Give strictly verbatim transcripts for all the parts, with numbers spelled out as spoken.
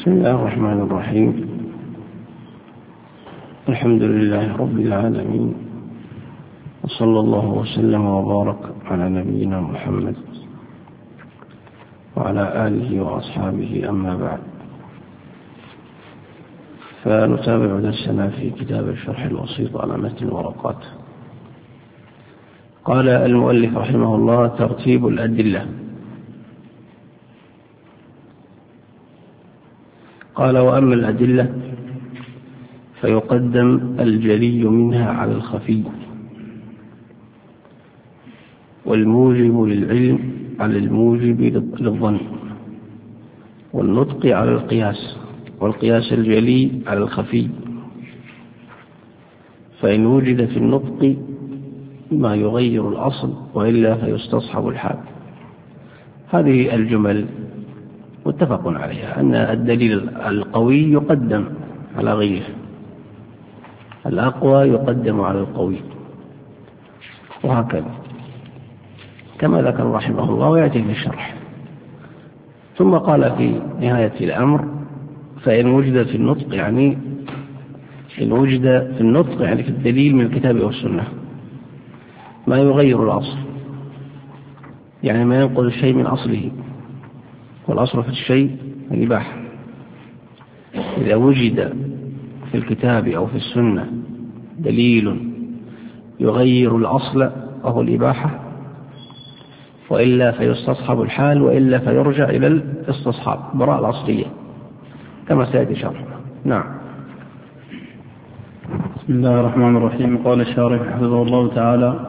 بسم الله الرحمن الرحيم. الحمد لله رب العالمين، وصلى الله وسلم وبارك على نبينا محمد وعلى آله وأصحابه، أما بعد، فنتابع درسنا في كتاب الشرح الوسيط على متن الورقات. قال المؤلف رحمه الله: ترتيب الأدلة. قال: وأما الأدلة فيقدم الجلي منها على الخفي، والموجب للعلم على الموجب للظن، والنطق على القياس، والقياس الجلي على الخفي، فإن وجد في النطق ما يغير الأصل وإلا فيستصحب الحال. هذه الجمل متفق عليها، أن الدليل القوي يقدم على غيره، الأقوى يقدم على القوي، وهكذا كما ذكر رحمه الله، ويأتي في الشرح. ثم قال في نهاية الأمر: فإن وجد في النطق، يعني إن وجد في النطق يعني في الدليل من الكتاب والسنة ما يغير الأصل، يعني ما ينقل الشيء من أصله، والأصل في الشيء الإباحة. إذا وجد في الكتاب أو في السنة دليل يغير الأصل وهو الإباحة، وإلا فيستصحب الحال، وإلا فيرجع إلى الاستصحاب، براءة الأصلية، كما سيأتي شرحه. نعم. بسم الله الرحمن الرحيم. قال الشارح حفظه الله تعالى: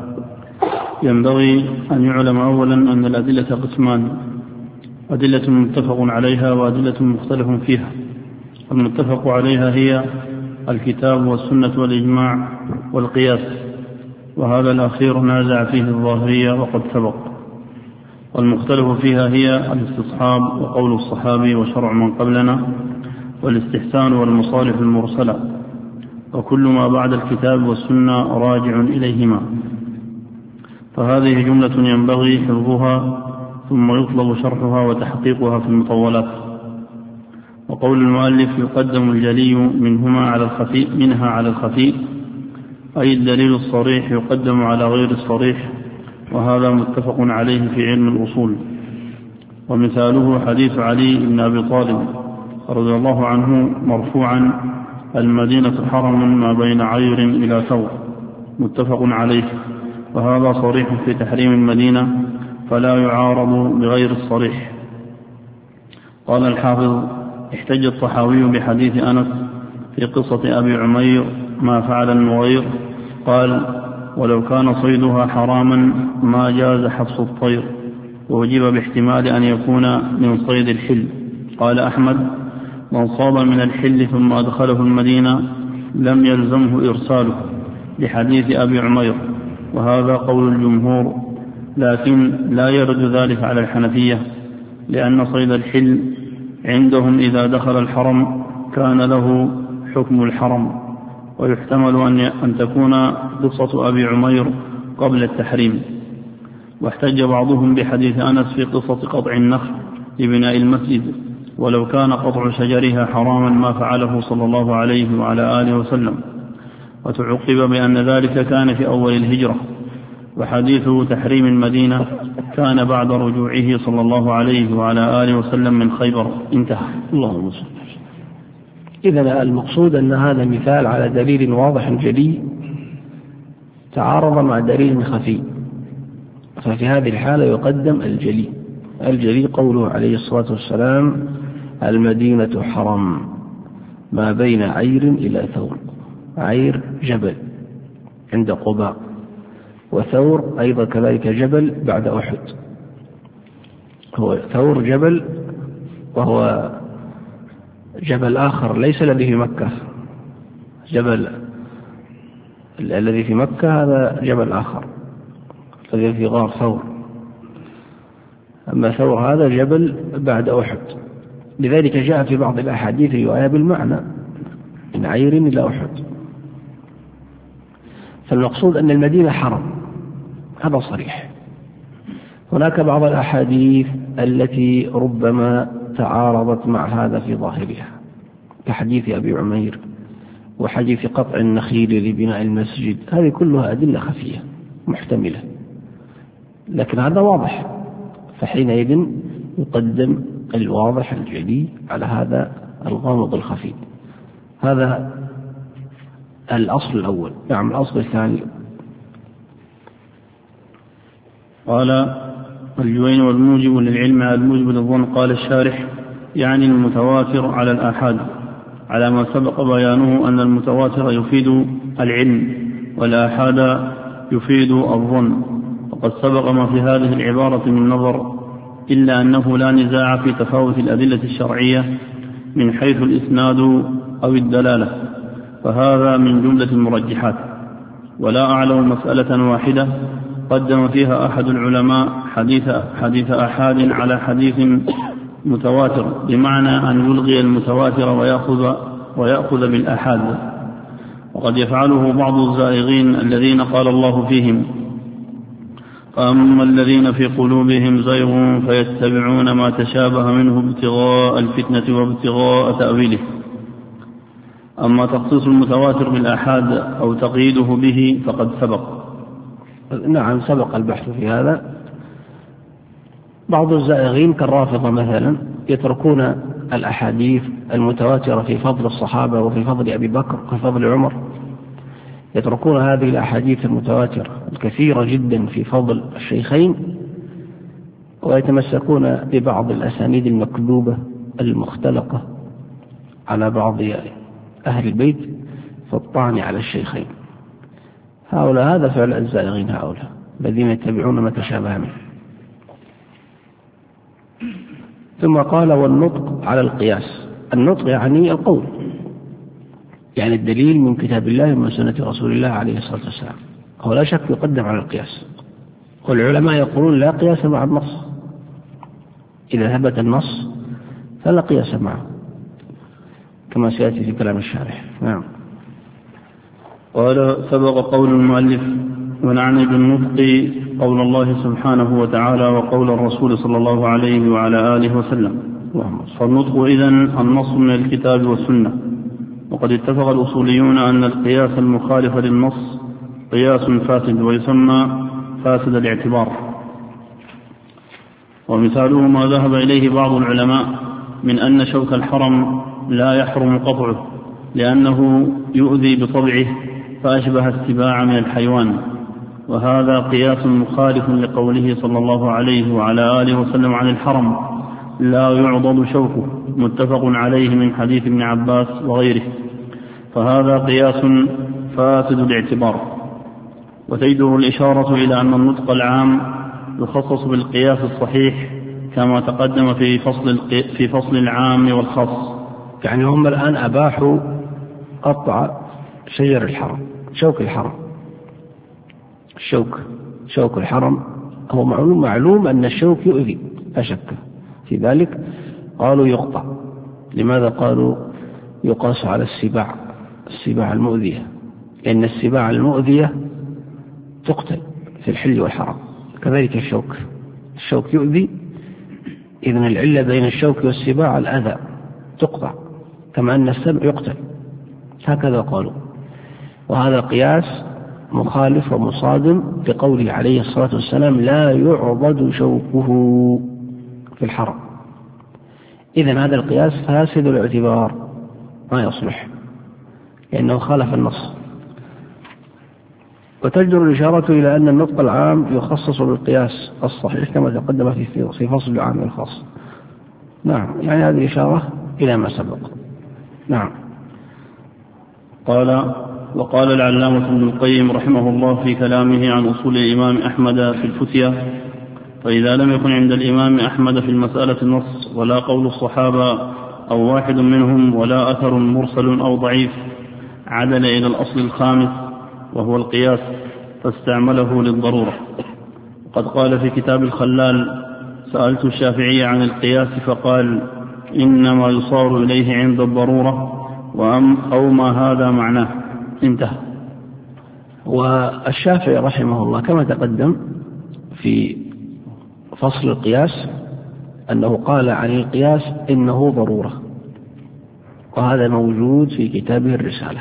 ينبغي أن يعلم أولا أن الأدلة قسمان: أدلة متفق عليها وأدلة مختلف فيها. المتفق عليها هي الكتاب والسنة والإجماع والقياس، وهذا الأخير نازع فيه الظاهرية وقد سبق. والمختلف فيها هي الاستصحاب وقول الصحابي وشرع من قبلنا، والاستحسان والمصالح المرسلة، وكل ما بعد الكتاب والسنة راجع إليهما. فهذه جملة ينبغي حفظها، ثم يطلب شرحها وتحقيقها في المطولات. وقول المؤلف: يقدم الجلي منهما على الخفي منها على الخفي، أي الدليل الصريح يقدم على غير الصريح، وهذا متفق عليه في علم الأصول. ومثاله حديث علي بن أبي طالب رضي الله عنه مرفوعا: المدينة حرم ما بين عير إلى ثور، متفق عليه، وهذا صريح في تحريم المدينة، فلا يعارض بغير الصريح. قال الحافظ: احتج الطحاوي بحديث أنس في قصة أبي عمير ما فعل المغير، قال: ولو كان صيدها حراما ما جاز حفص الطير، ووجب باحتمال أن يكون من صيد الحل. قال أحمد: من صاب من الحل ثم أدخله المدينة لم يلزمه إرساله، لحديث أبي عمير، وهذا قول الجمهور، لكن لا يرد ذلك على الحنفية، لأن صيد الحل عندهم إذا دخل الحرم كان له حكم الحرم، ويحتمل أن تكون قصة أبي عمير قبل التحريم. واحتج بعضهم بحديث أنس في قصة قطع النخل لبناء المسجد، ولو كان قطع شجرها حراما ما فعله صلى الله عليه وعلى آله وسلم، وتعقب بأن ذلك كان في أول الهجرة، وحديث تحريم المدينة كان بعد رجوعه صلى الله عليه وعلى آله وسلم من خيبر. انتهى. اللهم صل. إذن المقصود أن هذا مثال على دليل واضح جلي تعارض مع دليل خفي، ففي هذه الحالة يقدم الجلي. الجلي قوله عليه الصلاة والسلام: المدينة حرم ما بين عير إلى ثور. عير جبل عند قباء، وثور أيضا كذلك جبل بعد أحد. هو ثور جبل، وهو جبل آخر ليس الذي في مكة. جبل الذي في مكة هذا جبل آخر الذي في غار ثور، أما ثور هذا جبل بعد أحد. لذلك جاء في بعض الأحاديث رواية بالمعنى من عير إلى أحد. فالمقصود أن المدينة حرم، هذا صريح. هناك بعض الأحاديث التي ربما تعارضت مع هذا في ظاهرها، كحديث أبي عمير وحديث قطع النخيل لبناء المسجد، هذه كلها أدلة خفية محتملة، لكن هذا واضح، فحينئذ يقدم الواضح الجلي على هذا الغامض الخفي. هذا الأصل الأول. نعم، الأصل الثاني. قال الجوين والموجب للعلم على الموجب للظن. قال الشارح: يعني المتواتر على الآحاد، على ما سبق بيانه أن المتواتر يفيد العلم والآحاد يفيد الظن، وقد سبق ما في هذه العبارة من نظر، إلا أنه لا نزاع في تفاوت الأدلة الشرعية من حيث الإسناد أو الدلالة، فهذا من جملة المرجحات. ولا أعلم مسألة واحدة قدم فيها أحد العلماء حديث, حديث أحاد على حديث متواتر، بمعنى أن يلغي المتواتر ويأخذ, ويأخذ بالأحاد، وقد يفعله بعض الزائغين الذين قال الله فيهم: فأما الذين في قلوبهم زيغ فيتبعون ما تشابه منه ابتغاء الفتنة وابتغاء تأويله. أما تخصيص المتواتر بالآحاد أو تقييده به فقد سبق. نعم، سبق البحث في هذا. بعض الزائغين كالرافضة مثلا يتركون الأحاديث المتواترة في فضل الصحابة وفي فضل أبي بكر وفي فضل عمر، يتركون هذه الأحاديث المتواترة الكثيرة جدا في فضل الشيخين، ويتمسكون ببعض الأسانيد المكذوبة المختلقة على بعض أهل البيت في الطعن على الشيخين. هؤلاء هذا فعل الزائغين، هؤلاء الذين يتبعون ما تشابه منه. ثم قال: والنطق على القياس. النطق يعني القول، يعني الدليل من كتاب الله ومن سنة رسول الله عليه الصلاة والسلام، هو لا شك يقدم على القياس. والعلماء يقولون لا قياس مع النص، إذا ثبت النص فلا قياس معه، كما سيأتي في كلام الشارح. نعم. قال: سبق قول المؤلف: ونعني بالنطق قول الله سبحانه وتعالى وقول الرسول صلى الله عليه وعلى آله وسلم. فالنطق إذن النص من الكتاب والسنة. وقد اتفق الأصوليون أن القياس المخالف للنص قياس فاسد، ويسمى فاسد الاعتبار. ومثاله ما ذهب إليه بعض العلماء من أن شوك الحرم لا يحرم قطعه لأنه يؤذي بطبعه فأشبه السباع من الحيوان، وهذا قياس مخالف لقوله صلى الله عليه وعلى آله وسلم عن الحرم: لا يعضد شوكه، متفق عليه من حديث ابن عباس وغيره، فهذا قياس فاسد الاعتبار. وتجدر الإشارة إلى أن النطق العام يخصص بالقياس الصحيح كما تقدم في فصل, في فصل العام والخاص. يعني هم الآن أباحوا قطع شجر الحرم، شوك الحرم، الشوك شوك الحرم هو معلوم, معلوم أن الشوك يؤذي، لا شك في ذلك. قالوا يقطع. لماذا قالوا يقاس على السباع، السباع المؤذية؟ لأن السباع المؤذية تقتل في الحل والحرم، كذلك الشوك، الشوك يؤذي، إذن العلة بين الشوك والسباع الأذى، تقطع كما أن السبع يقتل، هكذا قالوا. وهذا قياس مخالف ومصادم لقوله عليه الصلاة والسلام: لا يعضد شوكه في الحرم. إذن هذا القياس فاسد الاعتبار، ما يصلح لأنه خالف النص. وتجدر الإشارة إلى أن النطق العام يخصص بالقياس الصحيح كما تقدم في فصل العام الخاص. نعم، يعني هذه إشارة إلى ما سبق. نعم. قال: وقال العلامة ابن القيم رحمه الله في كلامه عن أصول الإمام أحمد في الفتية: فإذا لم يكن عند الإمام أحمد في المسألة النص ولا قول الصحابة أو واحد منهم ولا أثر مرسل أو ضعيف، عدل إلى الأصل الخامس وهو القياس، فاستعمله للضرورة. قد قال في كتاب الخلال: سألت الشافعي عن القياس فقال: إنما يصار إليه عند الضرورة، وأم أو ما هذا معناه. انتهى. والشافعي رحمه الله كما تقدم في فصل القياس أنه قال عن القياس إنه ضرورة، وهذا موجود في كتابه الرسالة،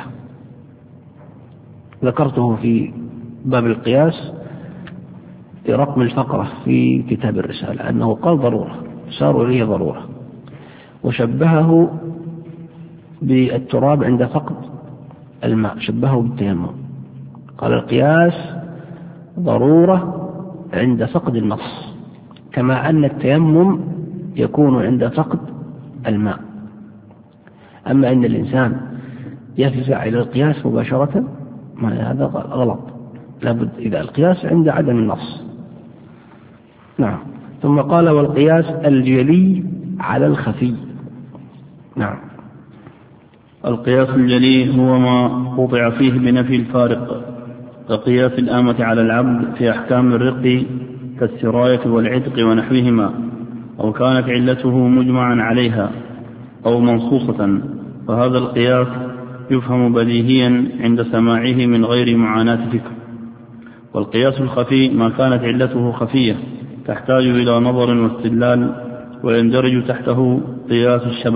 ذكرته في باب القياس في رقم الفقرة في كتاب الرسالة، أنه قال ضرورة، صار إليه ضرورة، وشبهه بالتراب عند فقد الماء، شبهه بالتيمم، قال القياس ضرورة عند فقد النص، كما أن التيمم يكون عند فقد الماء. أما أن الإنسان يفزع إلى القياس مباشرة، ما هذا غلط، لابد إذا القياس عند عدم النص. نعم. ثم قال والقياس الجلي على الخفي. نعم. القياس الجلي هو ما قطع فيه بنفي الفارق، كقياس الآمة على العبد في أحكام الرق كالسراية والعتق ونحوهما، أو كانت علته مجمعا عليها أو منصوصة، فهذا القياس يفهم بديهيا عند سماعه من غير معاناة فكر. والقياس الخفي ما كانت علته خفية تحتاج إلى نظر واستدلال، ويندرج تحته قياس الشبه.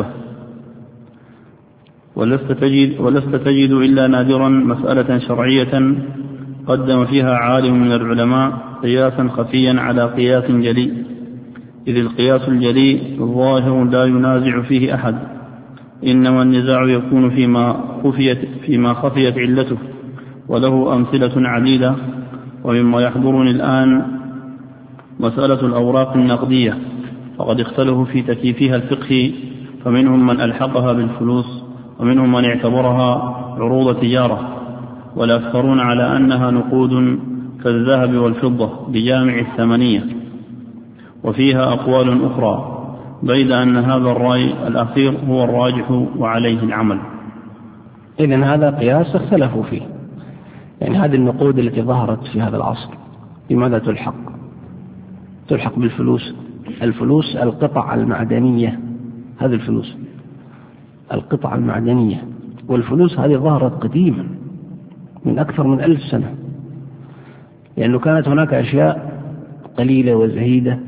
ولست تجد, ولست تجد إلا نادرا مسألة شرعية قدم فيها عالم من العلماء قياسا خفيا على قياس جلي، إذ القياس الجلي ظاهر لا ينازع فيه أحد، إنما النزاع يكون فيما خفيت, فيما خفيت علته، وله أمثلة عديدة. ومما يحضرني الآن مسألة الأوراق النقدية، فقد اختلفوا في تكييفها الفقهي، فمنهم من ألحقها بالفلوس، ومنهم من اعتبرها عروض تجارة، والأكثرون على أنها نقود كالذهب والفضة بجامع الثمنية، وفيها أقوال أخرى، بيد أن هذا الرأي الأخير هو الراجح وعليه العمل. إذن هذا قياس اختلفوا فيه، يعني هذه النقود التي ظهرت في هذا العصر بماذا تلحق؟ تلحق بالفلوس. الفلوس القطع المعدنية، هذه الفلوس القطع المعدنية، والفلوس هذه ظهرت قديما من أكثر من ألف سنة، لأنه كانت هناك أشياء قليلة وزهيدة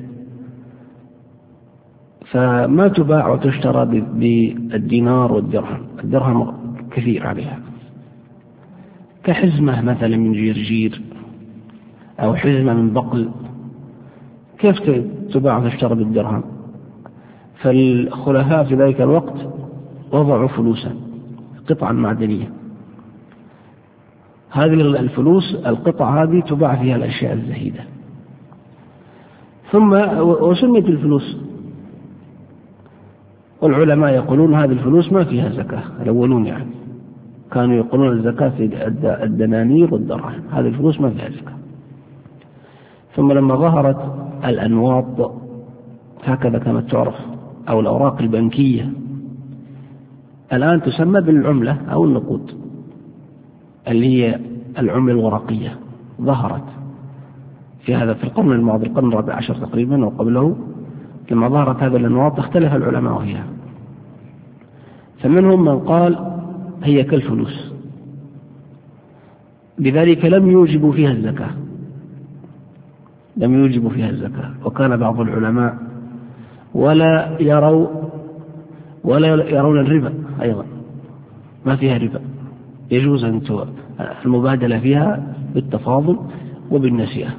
فما تباع وتشترى بالدينار والدرهم، الدرهم كثير عليها، كحزمة مثلا من جرجير أو حزمة من بقل، كيف تباع وتشترى بالدرهم؟ فالخلفاء في ذلك الوقت وضعوا فلوسا قطعا معدنية، هذه الفلوس القطع هذه تباع فيها الأشياء الزهيدة، ثم وسميت الفلوس، والعلماء يقولون هذه الفلوس ما فيها زكاة، الأولون يعني كانوا يقولون الزكاة في الدنانير والدراهم، هذه الفلوس ما فيها زكاة. ثم لما ظهرت الأنواط هكذا كانت تعرف، أو الأوراق البنكية، الآن تسمى بالعملة أو النقود اللي هي العملة الورقية، ظهرت في هذا في القرن الماضي، القرن الرابع عشر تقريبا وقبله، لما ظهرت هذه الأنواط اختلف العلماء فيها، فمنهم من قال هي كالفلوس، لذلك لم يوجبوا فيها الزكاة، لم يوجبوا فيها الزكاة. وكان بعض العلماء ولا يروا ولا يرون الربا أيضا، ما فيها ربا، يجوز أن المبادلة فيها بالتفاضل وبالنسيئة.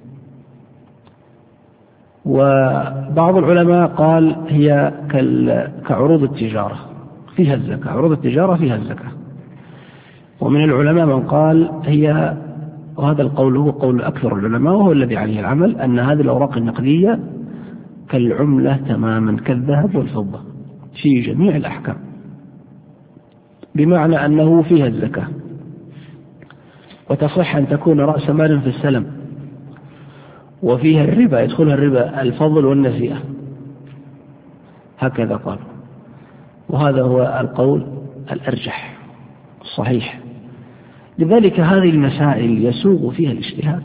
وبعض العلماء قال هي كعروض التجارة فيها الزكاة، عروض التجارة فيها الزكاة. ومن العلماء من قال هي، وهذا القول هو قول أكثر العلماء وهو الذي عليه العمل، أن هذه الأوراق النقدية كالعملة تماما، كالذهب والفضة في جميع الأحكام، بمعنى أنه فيها الزكاة، وتصح أن تكون رأس مال في السلم، وفيها الربا، يدخلها الربا الفضل والنسيئة، هكذا قال. وهذا هو القول الأرجح الصحيح. لذلك هذه المسائل يسوغ فيها الاجتهاد.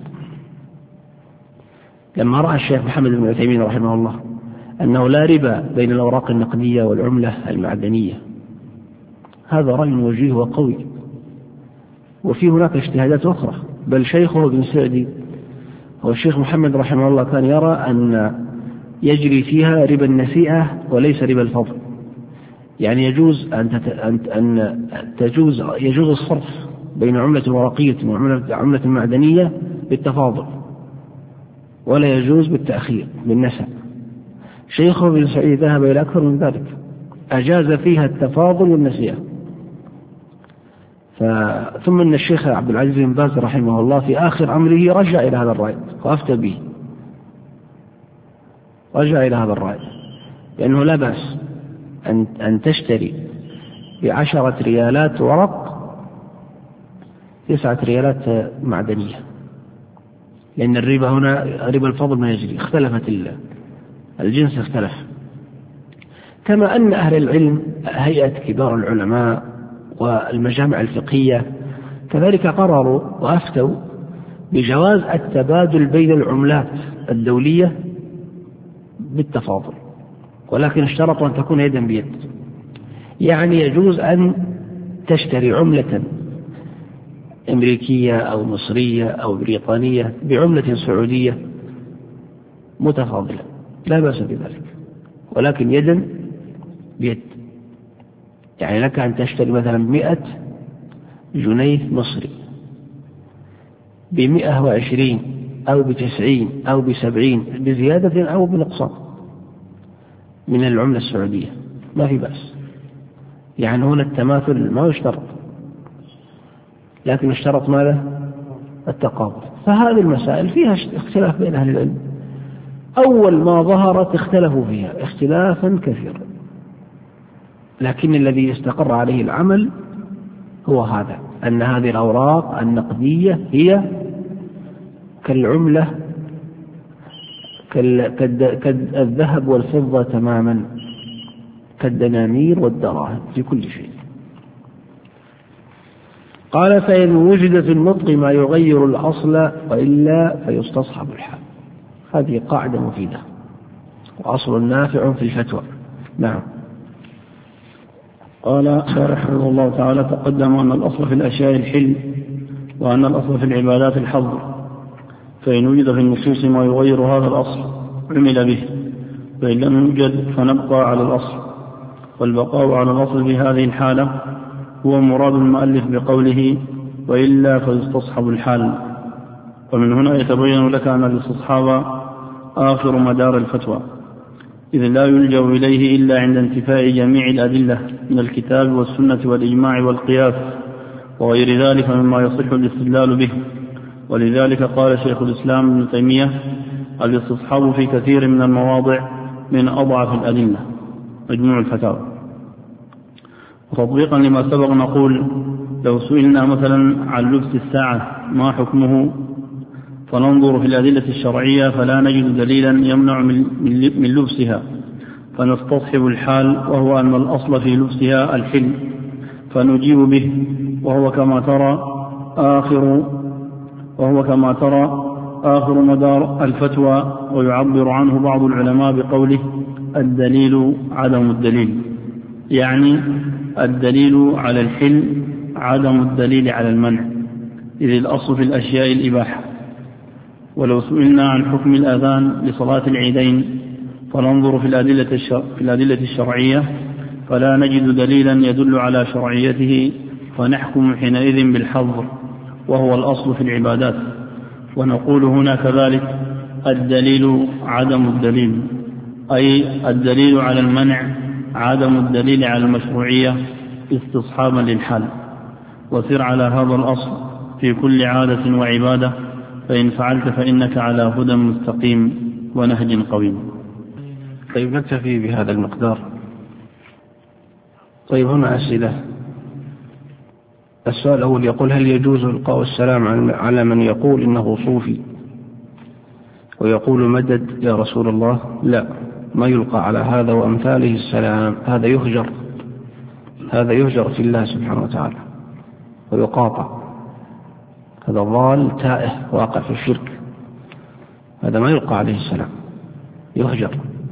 لما رأى الشيخ محمد بن عثيمين رحمه الله أنه لا ربا بين الأوراق النقدية والعملة المعدنية، هذا رأي وجيه وقوي، وفي هناك اجتهادات أخرى، بل شيخه بن سعدي هو الشيخ محمد رحمه الله كان يرى أن يجري فيها ربا النسيئة وليس ربا الفضل. يعني يجوز أن, تت... أن تجوز يجوز الصرف بين عملة ورقية وعملة معدنية بالتفاضل، ولا يجوز بالتأخير بالنسب. شيخ ابن سعيد ذهب إلى أكثر من ذلك، أجاز فيها التفاضل والنسيئة. ف... ثم أن الشيخ عبد العزيز بن باز رحمه الله في آخر أمره رجع إلى هذا الرأي وأفتى به، رجع إلى هذا الرأي لأنه لا بأس أن, أن تشتري بعشرة ريالات ورق تسعة ريالات معدنية، لأن الربا هنا ربا الفضل ما يجري، اختلفت الجنس اختلف. كما أن أهل العلم هيئة كبار العلماء والمجامع الفقهية كذلك قرروا وأفتوا بجواز التبادل بين العملات الدولية بالتفاضل، ولكن اشترطوا أن تكون يدا بيد. يعني يجوز أن تشتري عملة أمريكية أو مصرية أو بريطانية بعملة سعودية متفاضلة، لا بأس بذلك، ولكن يدا بيد. يعني لك أن تشتري مثلا مئة جنيه مصري بمئة وعشرين أو بتسعين أو بسبعين بزيادة أو بنقصان من العملة السعودية، ما في بأس. يعني هنا التماثل ما يشترط، لكن اشترط ماذا؟ التقابل. فهذه المسائل فيها اختلاف بين أهل العلم، أول ما ظهرت اختلفوا فيها اختلافا كثيرا، لكن الذي استقر عليه العمل هو هذا، أن هذه الأوراق النقدية هي كالعملة كالذهب والفضة تماما، كالدنانير والدراهم في كل شيء. قال: فإن وجد في النطق ما يغير الأصل وإلا فيستصحب الحال. هذه قاعدة مفيدة وأصل نافع في الفتوى. نعم. قال شارح رحمه الله تعالى: تقدم أن الأصل في الأشياء الحل، وأن الأصل في العبادات الحظر، فإن وجد في النصوص ما يغير هذا الأصل عمل به، فإن لم يوجد فنبقى على الأصل. والبقاء على الأصل في هذه الحالة هو مراد المؤلف بقوله: وإلا فيستصحب الحال. ومن هنا يتبين لك أن الاستصحاب آخر مدار الفتوى، إذ لا يلجأ إليه إلا عند انتفاء جميع الأدلة من الكتاب والسنة والإجماع والقياس وغير ذلك مما يصح الاستدلال به. ولذلك قال شيخ الإسلام ابن تيمية: الاستصحاب في كثير من المواضع من أضعف الأدلة. مجموع الفتاوى. وتطبيقا لما سبق نقول: لو سئلنا مثلا عن لبس الساعة ما حكمه، فننظر في الأدلة الشرعية فلا نجد دليلا يمنع من لبسها، فنستصحب الحال، وهو أن الأصل في لبسها الحل، فنجيب به، وهو كما ترى آخر وهو كما ترى آخر مدار الفتوى. ويعبر عنه بعض العلماء بقوله: الدليل عدم الدليل، يعني الدليل على الحل عدم الدليل على المنع، إذ الأصل في الأشياء الإباحة. ولو سئلنا عن حكم الأذان لصلاة العيدين فننظر في الأدلة, الشر... في الأدلة الشرعية فلا نجد دليلا يدل على شرعيته، فنحكم حينئذ بالحظر، وهو الأصل في العبادات. ونقول هنا كذلك: الدليل عدم الدليل، أي الدليل على المنع عدم الدليل على المشروعية استصحابا للحال. وسر على هذا الأصل في كل عادة وعبادة، فإن فعلت فإنك على هدى مستقيم ونهج قويم. طيب نكتفي بهذا المقدار. طيب هنا أسئلة. السؤال الأول يقول: هل يجوز إلقاء السلام على من يقول إنه صوفي ويقول مدد يا رسول الله؟ لا، ما يلقى على هذا وأمثاله السلام، هذا يهجر هذا يهجر في الله سبحانه وتعالى ويقاطع، هذا ضال تائه واقع في الشرك، هذا ما يلقى عليه السلام، يهجر.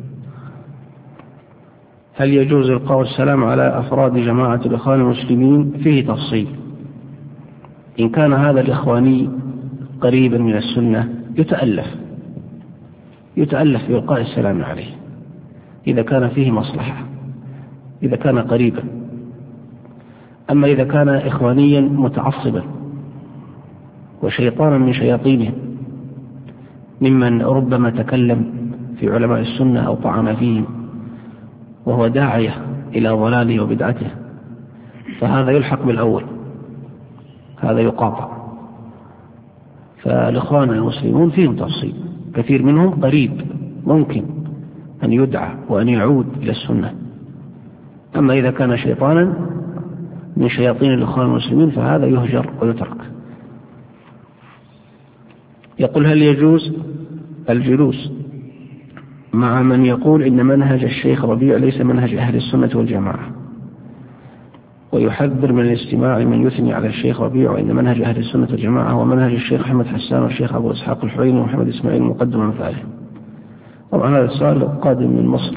هل يجوز إلقاء السلام على أفراد جماعة الإخوان المسلمين؟ فيه تفصيل. إن كان هذا الإخواني قريبا من السنة يتألف يتألف بإلقاء السلام عليه إذا كان فيه مصلحة، إذا كان قريبا. أما إذا كان إخوانيا متعصبا وشيطانا من شياطينه ممن ربما تكلم في علماء السنة أو طعن فيهم وهو داعية إلى ضلاله وبدعته، فهذا يلحق بالأول، هذا يقاطع. فالإخوان المسلمون فيهم تفصيل، كثير منهم قريب ممكن أن يدعى وأن يعود إلى السنة. أما إذا كان شيطانا من شياطين الإخوان المسلمين فهذا يهجر ويترك. يقول: هل يجوز الجلوس مع من يقول إن منهج الشيخ ربيع ليس منهج أهل السنة والجماعة، ويحذر من الاستماع من يثني على الشيخ ربيع، وإن منهج أهل السنة والجماعة هو منهج الشيخ محمد حسان والشيخ أبو إسحاق الحويني ومحمد إسماعيل مقدم أمثاله؟ طبعا هذا السؤال قادم من مصر.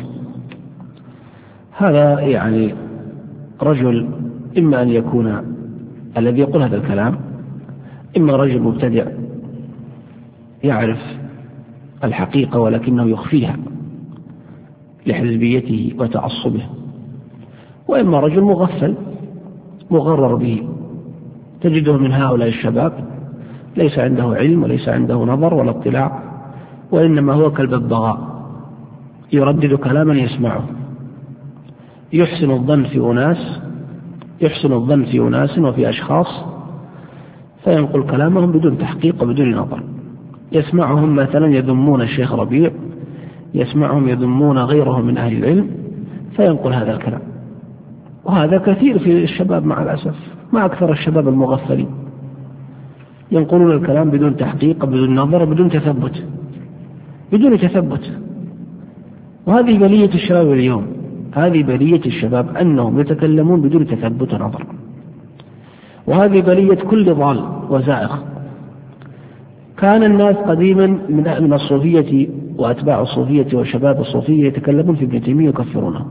هذا يعني رجل إما أن يكون الذي يقول هذا الكلام إما رجل مبتدع يعرف الحقيقة ولكنه يخفيها لحزبيته وتعصبه، وإما رجل مغفل مغرر به. تجده من هؤلاء الشباب ليس عنده علم وليس عنده نظر ولا اطلاع، وإنما هو كالببغاء يردد كلاما يسمعه، يحسن الظن في أناس يحسن الظن في أناس وفي أشخاص فينقل كلامهم بدون تحقيق وبدون نظر. يسمعهم مثلا يذمون الشيخ ربيع، يسمعهم يذمون غيره من أهل العلم فينقل هذا الكلام. وهذا كثير في الشباب مع الأسف، ما أكثر الشباب المغفلين ينقلون الكلام بدون تحقيق بدون نظر بدون تثبت بدون تثبت وهذه بلية الشباب اليوم، هذه بلية الشباب أنهم يتكلمون بدون تثبت ونظر، وهذه بلية كل ضال وزائغ. كان الناس قديما من الصوفية وأتباع الصوفية وشباب الصوفية يتكلمون في ابن تيمية يكفرونه،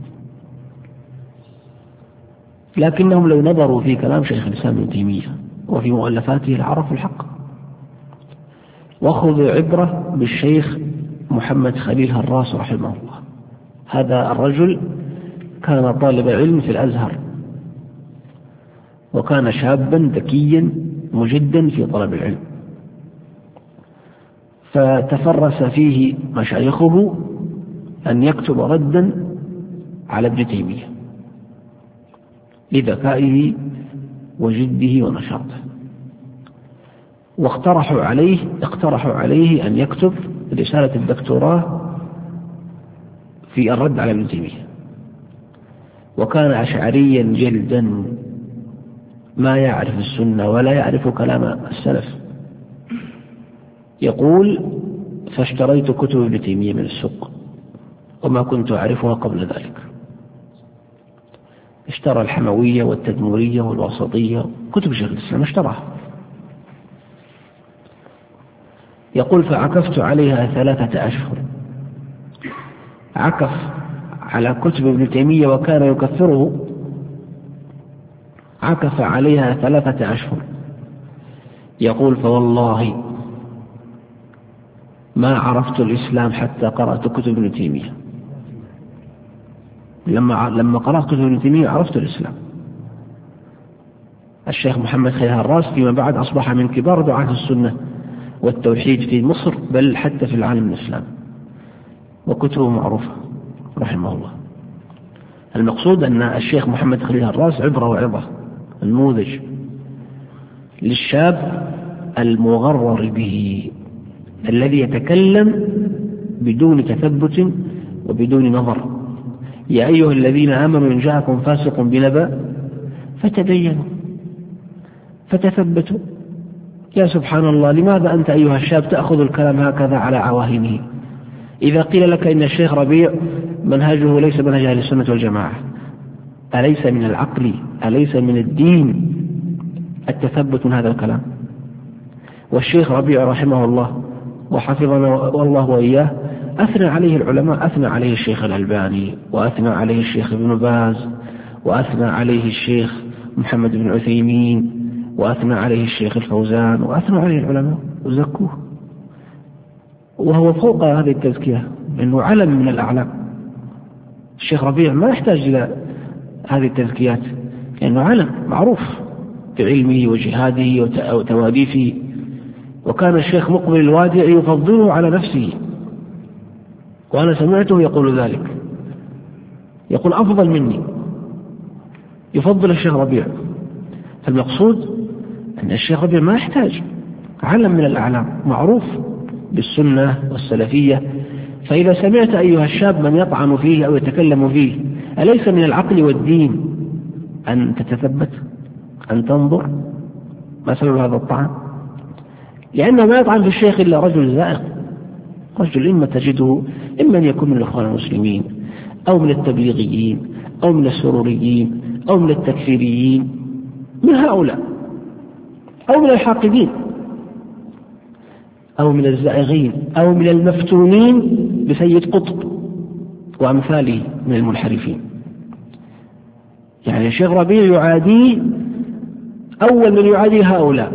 لكنهم لو نظروا في كلام شيخ الإسلام ابن تيمية وفي مؤلفاته لعرفوا الحق. وخذوا عبرة بالشيخ محمد خليل هراس رحمه الله، هذا الرجل كان طالب علم في الأزهر، وكان شابا ذكيا مجدا في طلب العلم، فتفرس فيه مشايخه أن يكتب ردا على ابن تيمية لذكائه وجده ونشاطه، واقترحوا عليه اقترحوا عليه أن يكتب رسالة الدكتوراه في الرد على ابن تيمية. وكان أشعريا جلدا ما يعرف السنة ولا يعرف كلام السلف. يقول: فاشتريت كتب ابن تيمية من السوق وما كنت أعرفها قبل ذلك. اشترى الحموية والتدمورية والوسطية، كتب شيخ الإسلام اشتراها. يقول: فعكفت عليها ثلاثة أشهر. عكف على كتب ابن تيمية وكان يكفره، عكف عليها ثلاثة أشهر. يقول: فوالله ما عرفت الإسلام حتى قرأت كتب ابن تيمية. لما لما قرأت كتب ابن تيمية عرفت الإسلام. الشيخ محمد خليل هراس فيما بعد أصبح من كبار دعاة السنة والتوحيد في مصر بل حتى في العالم الإسلامي، وكتبه معروفة رحمه الله. المقصود أن الشيخ محمد خليل هراس عبرة وعظة، النموذج للشاب المغرر به الذي يتكلم بدون تثبت وبدون نظر. يا أيها الذين آمنوا إن جاءكم فاسق بنبأ فتبينوا فتثبتوا. يا سبحان الله، لماذا أنت أيها الشاب تأخذ الكلام هكذا على عواهنه؟ إذا قيل لك إن الشيخ ربيع منهجه ليس منهج أهل السنة والجماعة، أليس من العقل أليس من الدين التثبت من هذا الكلام؟ والشيخ ربيع رحمه الله وحفظنا والله وإياه أثنى عليه العلماء، أثنى عليه الشيخ الألباني، وأثنى عليه الشيخ ابن باز، وأثنى عليه الشيخ محمد بن عثيمين، وأثنى عليه الشيخ الفوزان، وأثنى عليه العلماء وزكوه. وهو فوق هذه التزكية لأنه علم من الأعلام. الشيخ ربيع ما يحتاج إلى هذه التزكيات لأنه علم معروف بعلمه وجهاده وتواليفه. وكان الشيخ مقبل الوادعي يفضله على نفسه، وأنا سمعته يقول ذلك، يقول أفضل مني، يفضل الشيخ ربيع. فالمقصود أن الشيخ ربيع ما يحتاج، علم من الأعلام معروف بالسنة والسلفية. فإذا سمعت أيها الشاب من يطعن فيه أو يتكلم فيه، أليس من العقل والدين أن تتثبت، أن تنظر ما سبب هذا الطعن؟ لأنه ما يطعن في الشيخ إلا رجل زائغ، رجل إما تجده إما أن يكون من الإخوان المسلمين أو من التبليغيين أو من السروريين أو من التكفيريين، من هؤلاء، أو من الحاقدين أو من الزائغين أو من المفتونين بسيد قطب وأمثاله من المنحرفين. يعني الشيخ ربيع يعادي، أول من يعادي هؤلاء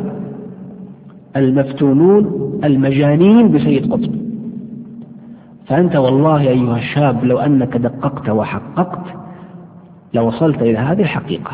المفتونون المجانين بسيد قطب. فأنت والله أيها الشاب لو أنك دققت وحققت لوصلت إلى هذه الحقيقة.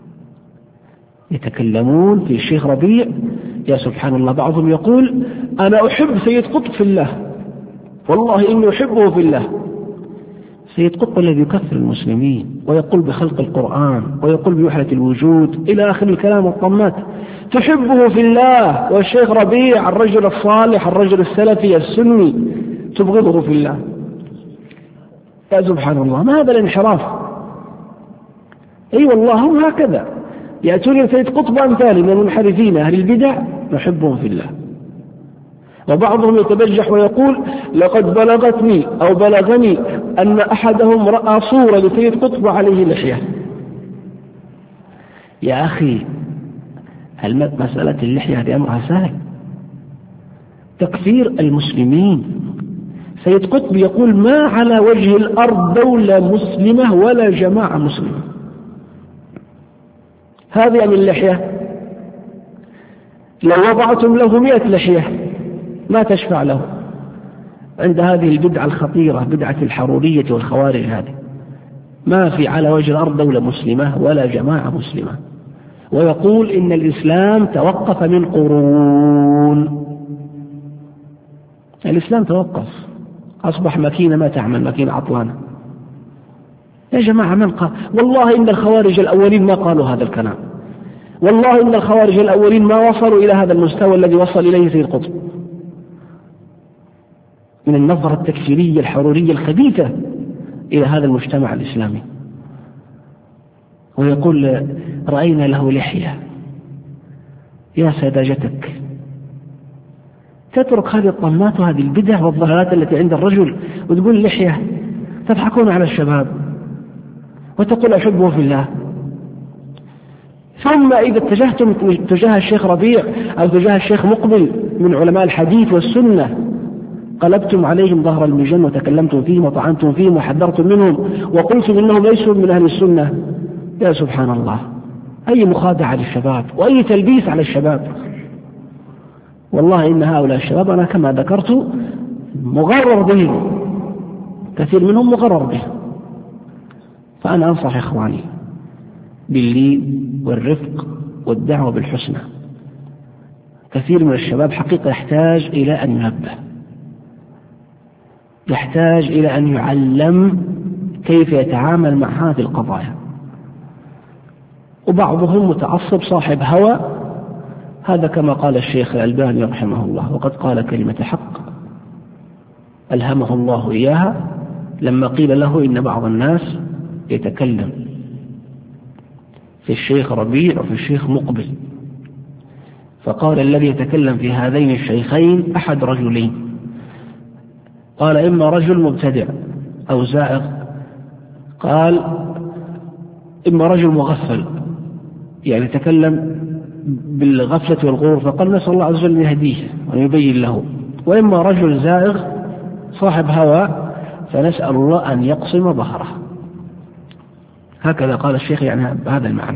يتكلمون في الشيخ ربيع، يا سبحان الله، بعضهم يقول أنا أحب سيد قطب في الله، والله إني أحبه في الله. سيد قطب الذي يكفر المسلمين ويقول بخلق القرآن ويقول بوحدة الوجود إلى آخر الكلام والطمات، تحبه في الله. والشيخ ربيع الرجل الصالح الرجل السلفي السني تبغضه في الله. يا سبحان الله، ما هذا الانحراف؟ أي أيوة والله هم هكذا يأتون سيد قطب أمثال من المنحرفين أهل البدع نحبهم في الله. وبعضهم يتبجح ويقول لقد بلغتني أو بلغني أن أحدهم رأى صورة لسيد قطب عليه لحية. يا أخي مسألة اللحية هذه أمرها سهل، تكفير المسلمين. سيد قطب يقول ما على وجه الأرض دولة مسلمة ولا جماعة مسلمة هذه من اللحية، لو وضعتم له مئة لحية ما تشفع له عند هذه البدعة الخطيرة، بدعة الحرورية والخوارج. هذه ما في على وجه الأرض دولة مسلمة ولا جماعة مسلمة. ويقول إن الإسلام توقف من قرون. الإسلام توقف، أصبح ماكينة ما تعمل، ماكينة عطلانة. يا جماعة من قال؟ والله إن الخوارج الأولين ما قالوا هذا الكلام، والله إن الخوارج الأولين ما وصلوا إلى هذا المستوى الذي وصل إليه سيد قطب من النظرة التكفيرية الحرورية الخبيثة إلى هذا المجتمع الإسلامي. ويقول رأينا له لحية. يا سذاجتك، تترك هذه الطمات وهذه البدع والضلالات التي عند الرجل وتقول لحية، تضحكون على الشباب وتقول أحبه في الله. ثم إذا اتجهتم تجاه الشيخ ربيع أو تجاه الشيخ مقبل من علماء الحديث والسنة قلبتم عليهم ظهر المجن وتكلمتم فيهم وطعنتم فيهم وحذرتم منهم وقلتم إنهم ليسوا من أهل السنة. يا سبحان الله، أي مخادعة للشباب وأي تلبيس على الشباب. والله إن هؤلاء الشباب أنا كما ذكرت مغرر بهم، كثير منهم مغرر بهم. فأنا أنصح إخواني باللين والرفق والدعوة بالحسنى. كثير من الشباب حقيقة يحتاج إلى أن ينبه، يحتاج إلى أن يعلم كيف يتعامل مع هذه القضايا. وبعضهم متعصب صاحب هوى، هذا كما قال الشيخ الألباني رحمه الله، وقد قال كلمة حق ألهمه الله إياها لما قيل له إن بعض الناس يتكلم في الشيخ ربيع وفي الشيخ مقبل، فقال الذي يتكلم في هذين الشيخين أحد رجلين، قال إما رجل مبتدع أو زائغ، قال إما رجل مغفل يعني تكلم بالغفلة والغرور، فقال نسأل الله عز وجل أن يهديه وأن يبين له، وإما رجل زائغ صاحب هوى فنسأل الله أن يقسم ظهره. هكذا قال الشيخ يعني بهذا المعنى.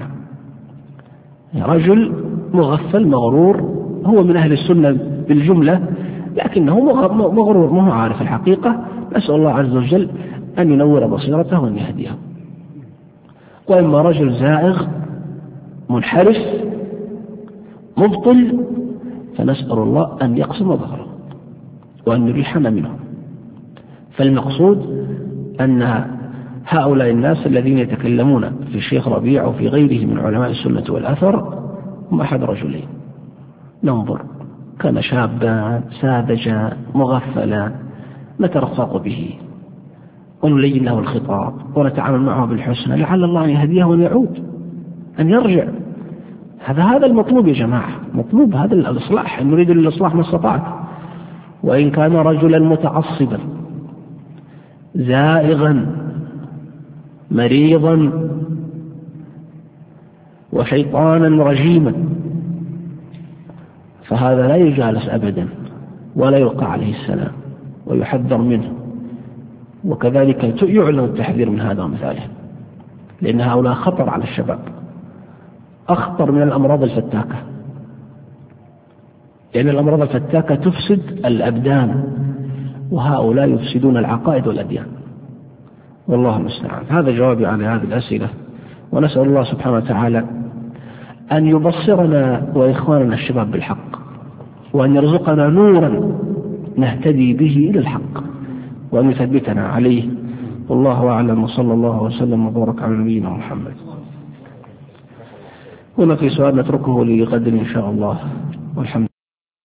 رجل مغفل مغرور هو من أهل السنة بالجملة لكنه مغرور، ما هو عارف الحقيقة. نسأل الله عز وجل أن ينور بصيرته وأن يهديه. وإما رجل زائغ منحرف مبطل فنسأل الله أن يقسم ظهره وأن يريحنا منه. فالمقصود أن هؤلاء الناس الذين يتكلمون في الشيخ ربيع وفي غيره من علماء السنة والأثر هم أحد رجلين: ننظر كان شابا ساذجا مغفلا نترفق به ونلين له الخطاب ونتعامل معه بالحسنى، لعل الله أن يهديه وأن يعود أن يرجع. هذا هذا المطلوب يا جماعة، مطلوب هذا الإصلاح، أن نريد الإصلاح ما استطعت. وإن كان رجلا متعصبا زائغا مريضا وشيطانا رجيما فهذا لا يجالس أبدا ولا يلقى عليه السلام ويحذر منه. وكذلك يعلن التحذير من هذا ومثاله، لأن هؤلاء خطر على الشباب، أخطر من الأمراض الفتاكة، لأن الأمراض الفتاكة تفسد الأبدان، وهؤلاء يفسدون العقائد والأديان. والله المستعان. هذا جوابي على هذه الأسئلة، ونسأل الله سبحانه وتعالى أن يبصرنا وإخواننا الشباب بالحق، وأن يرزقنا نورا نهتدي به إلى الحق، وأن يثبتنا عليه. والله أعلم، وصلى الله وسلم وبارك على نبينا محمد. هنا في سؤال نتركه لغد إن شاء الله، والحمد